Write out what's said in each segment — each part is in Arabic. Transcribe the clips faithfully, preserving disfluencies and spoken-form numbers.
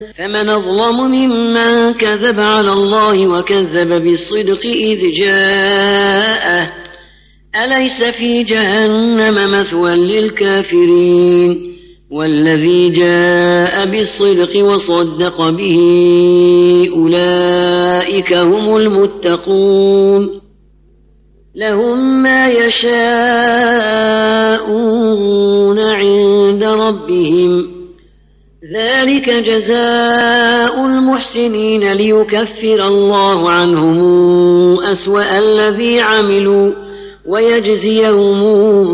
فمن أظلم ممن كذب على الله وكذب بالصدق إذ جاءه أليس في جهنم مثوى للكافرين والذي جاء بالصدق وصدق به أولئك هم المتقون لهم ما يشاءون عند ربهم ذلك جزاء المحسنين ليكفر الله عنهم أسوأ الذي عملوا ويجزيهم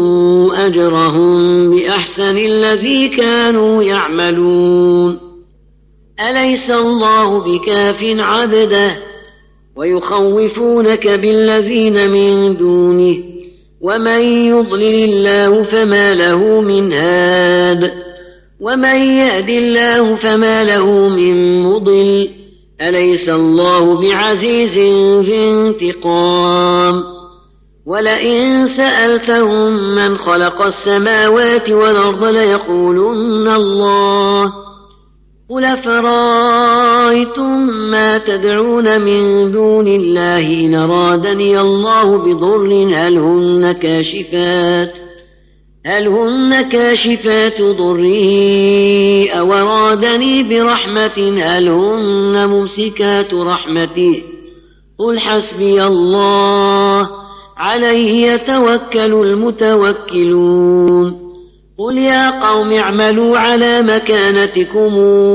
أجرهم بأحسن الذي كانوا يعملون أليس الله بكاف عبده ويخوفونك بالذين من دونه ومن يضلل الله فما له من هاد ومن يهد الله فما له من مضل أليس الله بعزيز ذي انتقام ولئن سألتهم من خلق السماوات والأرض ليقولن الله قل أفرأيتم ما تدعون من دون الله إن أرادني الله بضر هل هن كاشفات هل هن كاشفات ضره أو أرادني برحمة هل هن ممسكات رحمته قل حسبي الله عليه يتوكل المتوكلون قل يا قوم اعملوا على مكانتكم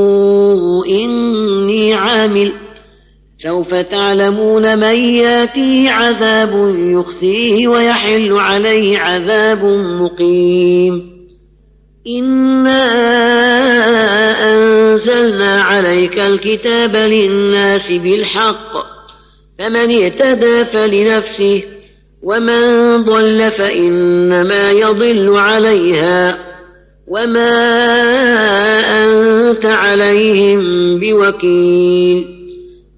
إني عامل سوف تعلمون من ياتيه عذاب يخزيه ويحل عليه عذاب مقيم إنا أنزلنا عليك الكتاب للناس بالحق فمن اهتدى فلنفسه ومن ضل فإنما يضل عليها وما أنت عليهم بوكيل